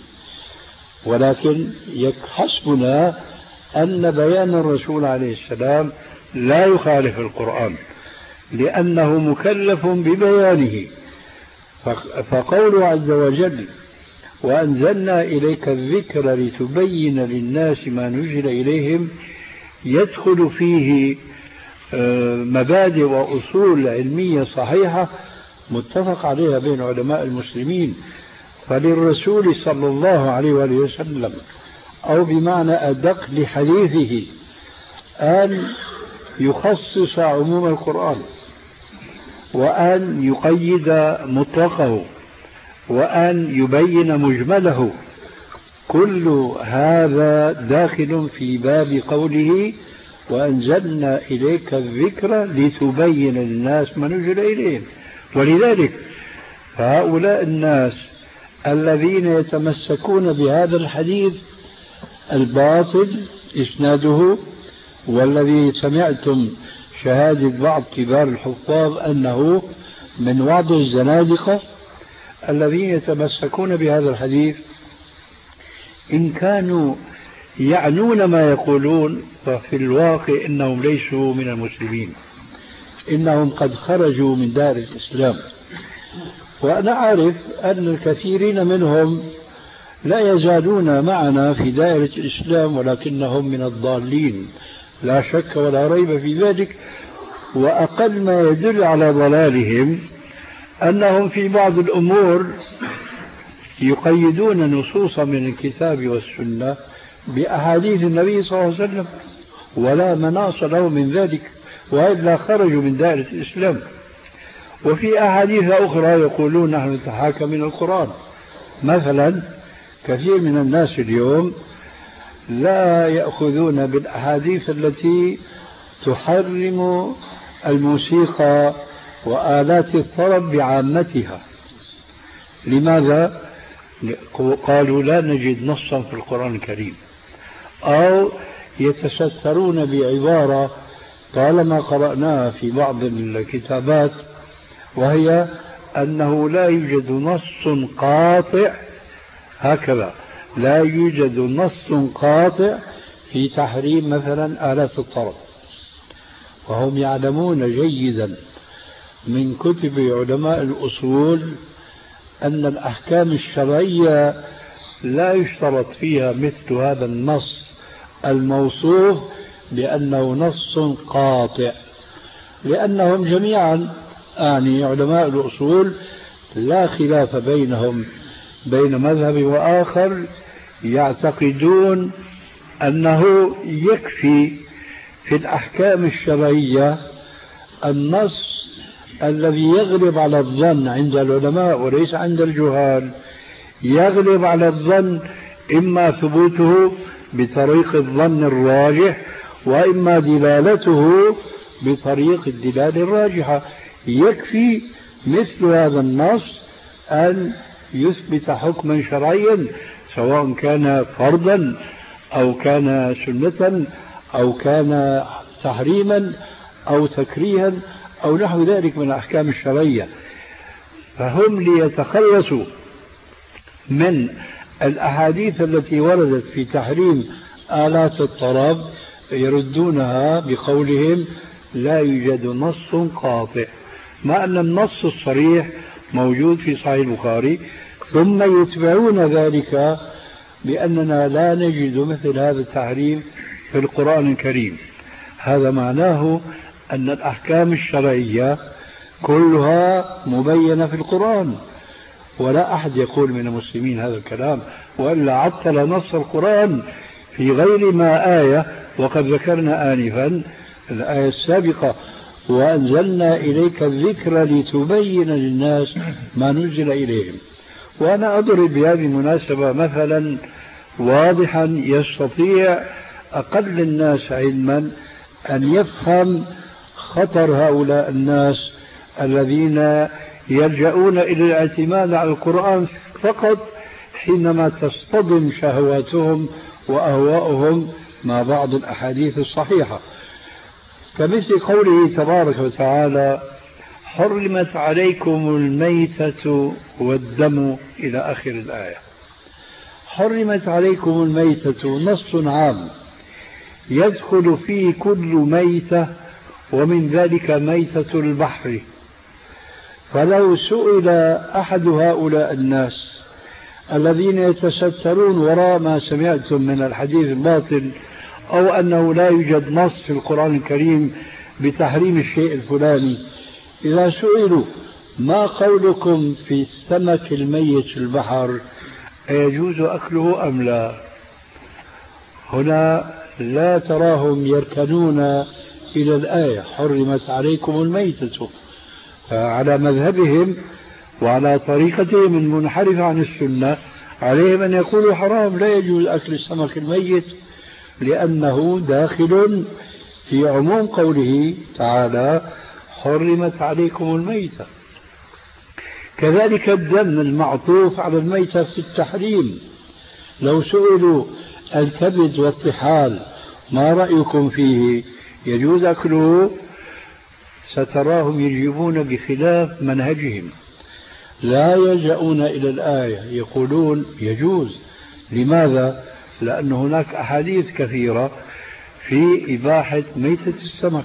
ولكن حسبنا أن بيان الرسول عليه السلام لا يخالف القرآن لأنه مكلف ببيانه. فقوله عز وجل وأنزلنا إليك الذكر لتبين للناس ما نزل إليهم يدخل فيه مبادئ وأصول علمية صحيحة متفق عليها بين علماء المسلمين. فللرسول صلى الله عليه وآله وسلم أو بمعنى أدق لحديثه أن يخصص عموم القرآن وأن يقيد مطلقه وأن يبين مجمله. كل هذا داخل في باب قوله وأنزلنا إليك الذكر لتبين للناس ما نزل إليهم. ولذلك فهؤلاء الناس الذين يتمسكون بهذا الحديث الباطل إسناده، والذي سمعتم شهادة بعض كبار الحفاظ أنه من وعظ الزنادقة، الذين يتمسكون بهذا الحديث إن كانوا يعنون ما يقولون ففي الواقع إنهم ليسوا من المسلمين، إنهم قد خرجوا من دار الإسلام. وأنا أعرف أن الكثيرين منهم لا يزالون معنا في دائرة الإسلام، ولكنهم من الضالين لا شك ولا ريب في ذلك. وأقل ما يدل على ضلالهم أنهم في بعض الأمور يقيدون نصوصا من الكتاب والسنة بأحاديث النبي صلى الله عليه وسلم، ولا مناص له من ذلك، وإلا خرجوا من دائرة الإسلام. وفي أحاديث أخرى يقولون نحن نتحاكم من القرآن. مثلا كثير من الناس اليوم لا يأخذون بالأحاديث التي تحرم الموسيقى وآلات الطرب بعامتها. لماذا؟ قالوا لا نجد نصا في القرآن الكريم، أو يتسترون بعبارة طالما قرأناها في بعض الكتابات، وهي أنه لا يوجد نص قاطع، هكذا لا يوجد نص قاطع في تحريم مثلا آلات الطرب. وهم يعلمون جيدا من كتب علماء الأصول أن الأحكام الشرعية لا يشترط فيها مثل هذا النص الموصوف بأنه نص قاطع، لأنهم جميعا يعني علماء الأصول لا خلاف بينهم بين مذهب وآخر يعتقدون أنه يكفي في الأحكام الشرعية النص الذي يغلب على الظن عند العلماء وليس عند الجهال. يغلب على الظن إما ثبوته بطريق الظن الراجح، وإما دلالته بطريق الدلالة الراجحة. يكفي مثل هذا النص أن يثبت حكما شرعيا، سواء كان فرضا أو كان سنة أو كان تحريما أو تكريها أو نحو ذلك من الأحكام الشرعية. فهم ليتخلصوا من الأحاديث التي وردت في تحريم آلات الطرب يردونها بقولهم لا يوجد نص قاطع، مع أن النص الصريح موجود في صحيح البخاري، ثم يتبعون ذلك بأننا لا نجد مثل هذا التحريم في القرآن الكريم. هذا معناه أن الأحكام الشرعية كلها مبينة في القرآن، ولا أحد يقول من المسلمين هذا الكلام، وإلا عطل نص القرآن في غير ما آية. وقد ذكرنا آنفا الآية السابقة وأنزلنا إليك الذكر لتبين للناس ما نزل إليهم. وأنا أضرب بهذه المناسبة مثلا واضحا يستطيع أقل الناس علما أن يفهم خطر هؤلاء الناس الذين يلجؤون إلى الاعتماد على القرآن فقط حينما تصطدم شهواتهم وأهواؤهم مع بعض الأحاديث الصحيحة، كمثل قوله تبارك وتعالى حرمت عليكم الميتة والدم إلى آخر الآية. حرمت عليكم الميتة نص عام يدخل فيه كل ميتة، ومن ذلك ميتة البحر. فلو سئل أحد هؤلاء الناس الذين يتسترون وراء ما سمعتم من الحديث الباطل، أو أنه لا يوجد نص في القرآن الكريم بتحريم الشيء الفلاني، إذا سئلوا ما قولكم في السمك الميت في البحر أيجوز أكله أم لا؟ هنا لا تراهم يركنون إلى الآية حرمت عليكم الميتة، فعلى مذهبهم وعلى طريقتهم المنحرفة عن السنة عليهم أن يقولوا حرام لا يجوز أكل السمك الميت، لأنه داخل في عموم قوله تعالى حرمت عليكم الميتة. كذلك الدم المعطوف على الميتة في التحريم، لو سئلوا الكبد والطحال ما رأيكم فيه يجوز أكله، ستراهم يجيبون بخلاف منهجهم، لا يلجؤون إلى الآية، يقولون يجوز. لماذا؟ لأن هناك أحاديث كثيرة في إباحة ميتة السمك،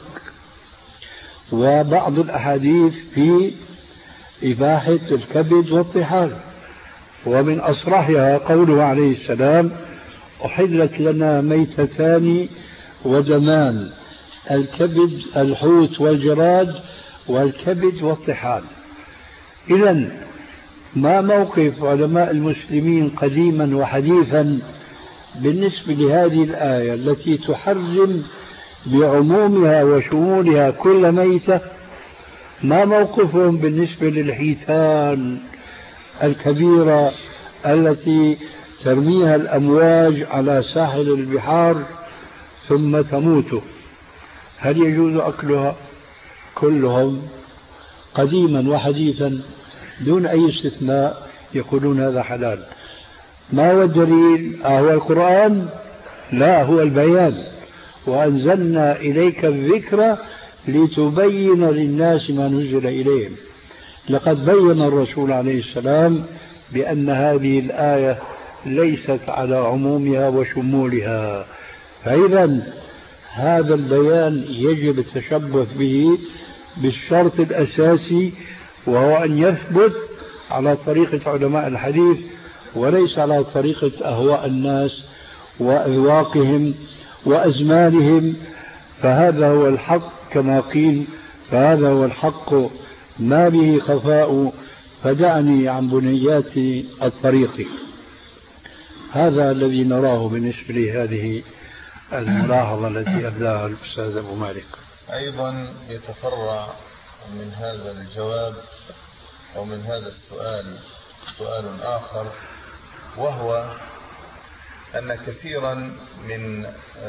وبعض الأحاديث في إباحة الكبد والطحال، ومن أصرحها قوله عليه السلام أحلت لنا ميتتان ودمان، الكبد الحوت والجراد والكبد والطحال. إذن ما موقف علماء المسلمين قديما وحديثا بالنسبة لهذه الآية التي تحرم بعمومها وشمولها كل ميتة؟ ما موقفهم بالنسبة للحيتان الكبيرة التي ترميها الأمواج على ساحل البحار ثم تموت؟ هل يجوز أكلها؟ كلهم قديما وحديثا دون أي استثناء يقولون هذا حلال. ما هو الدليل؟ أهو القرآن؟ لا، هو البيان. وأنزلنا إليك الذكر لتبين للناس ما نزل إليهم. لقد بين الرسول عليه السلام بأن هذه الآية ليست على عمومها وشمولها، فإذا هذا البيان يجب التشبث به بالشرط الأساسي، وهو أن يثبت على طريقة علماء الحديث وليس على طريقة أهواء الناس وأذواقهم وأزمانهم. فهذا هو الحق كما قيل، فهذا هو الحق ما به خفاء، فدعني عن بنيات الطريق. هذا الذي نراه بالنسبة لهذه الملاحظة التي أبداها الأستاذ أبو مالك. أيضا يتفرع من هذا الجواب أو من هذا السؤال سؤال آخر، وهو أن كثيرا من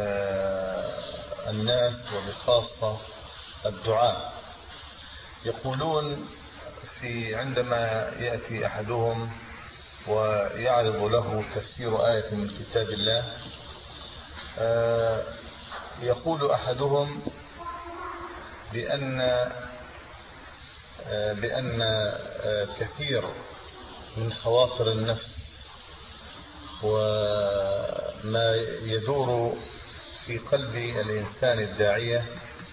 الناس وبخاصة الدعاء يقولون في عندما يأتي أحدهم ويعرض له تفسير آية من كتاب الله، يقول أحدهم بأن بأن كثير من خواطر النفس وما يدور في قلب الإنسان الداعية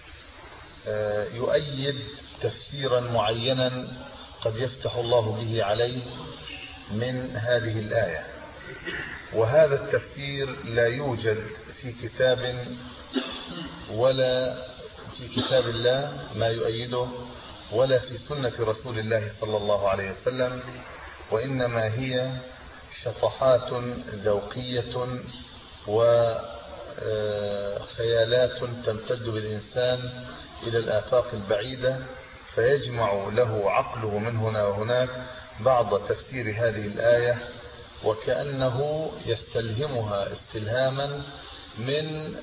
يؤيد تفسيرا معينا قد يفتح الله به عليه من هذه الآية، وهذا التفسير لا يوجد في كتاب ولا في كتاب الله ما يؤيده ولا في سنة رسول الله صلى الله عليه وسلم، وإنما هي شطحات ذوقية وخيالات تمتد بالإنسان إلى الآفاق البعيدة، فيجمع له عقله من هنا وهناك بعض تفسير هذه الآية وكأنه يستلهمها استلهاما من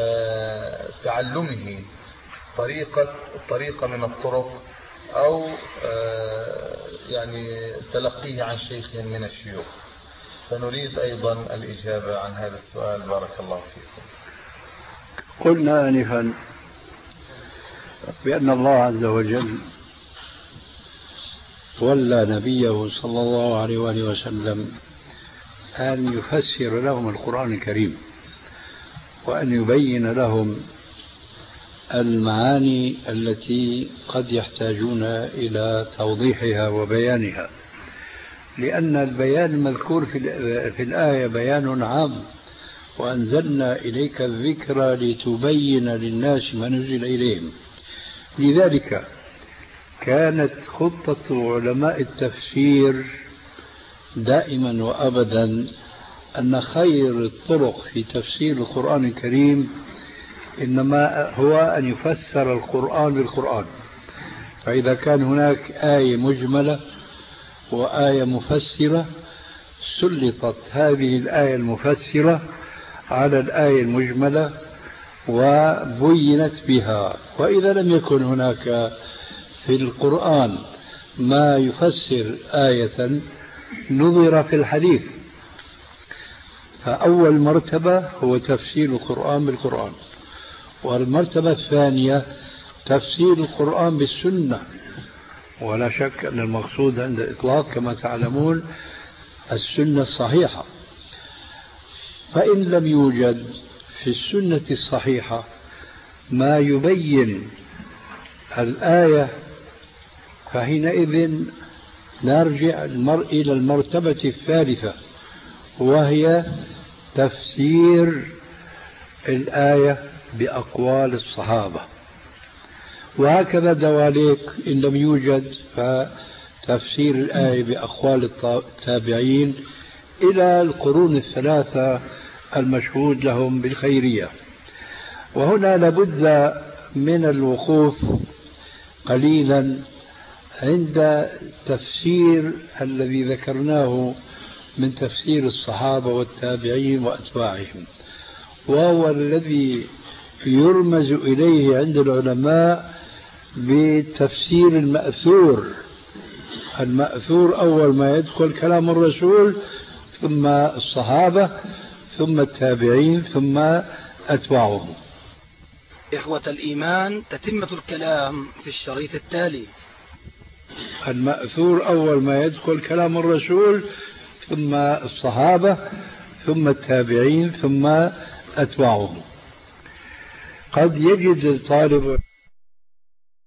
تعلمه طريقة طريقة من الطرق أو يعني تلقيه عن شيخ من الشيوخ. فنريد أيضا الإجابة عن هذا السؤال، بارك الله فيكم. قلنا آنفا بأن الله عز وجل ولى نبيه صلى الله عليه وآله وسلم أن يفسر لهم القرآن الكريم وأن يبين لهم المعاني التي قد يحتاجون إلى توضيحها وبيانها، لأن البيان المذكور في الآية بيان عام، وأنزلنا إليك الذكر لتبين للناس ما نزل إليهم. لذلك كانت خطة علماء التفسير دائما وأبدا أن خير الطرق في تفسير القرآن الكريم إنما هو أن يفسر القرآن بالقرآن. فإذا كان هناك آية مجملة وآية مفسرة سلطت هذه الآية المفسرة على الآية المجملة وبينت بها. وإذا لم يكن هناك في القرآن ما يفسر آية نظر في الحديث، فأول مرتبة هو تفسير القرآن بالقرآن، والمرتبة الثانية تفسير القرآن بالسنة. ولا شك أن المقصود عند الإطلاق كما تعلمون السنة الصحيحة. فإن لم يوجد في السنة الصحيحة ما يبين الآية فحينئذ نرجع المرء إلى المرتبة الثالثة، وهي تفسير الآية بأقوال الصحابة. وهكذا دواليك إن لم يوجد فتفسير الآية بأقوال التابعين إلى القرون الثلاثة المشهود لهم بالخيرية. وهنا لابد من الوقوف قليلا عند تفسير الذي ذكرناه من تفسير الصحابة والتابعين وأتباعهم، وهو الذي يرمز إليه عند العلماء بتفسير المأثور. المأثور أول ما يدخل كلام الرسول، ثم الصحابة، ثم التابعين، ثم أتباعهم. إخوة الإيمان، تتمة الكلام في الشريط التالي. المأثور أول ما يدخل كلام الرسول، ثم الصحابة، ثم التابعين، ثم أتباعهم. قد يجد الطالب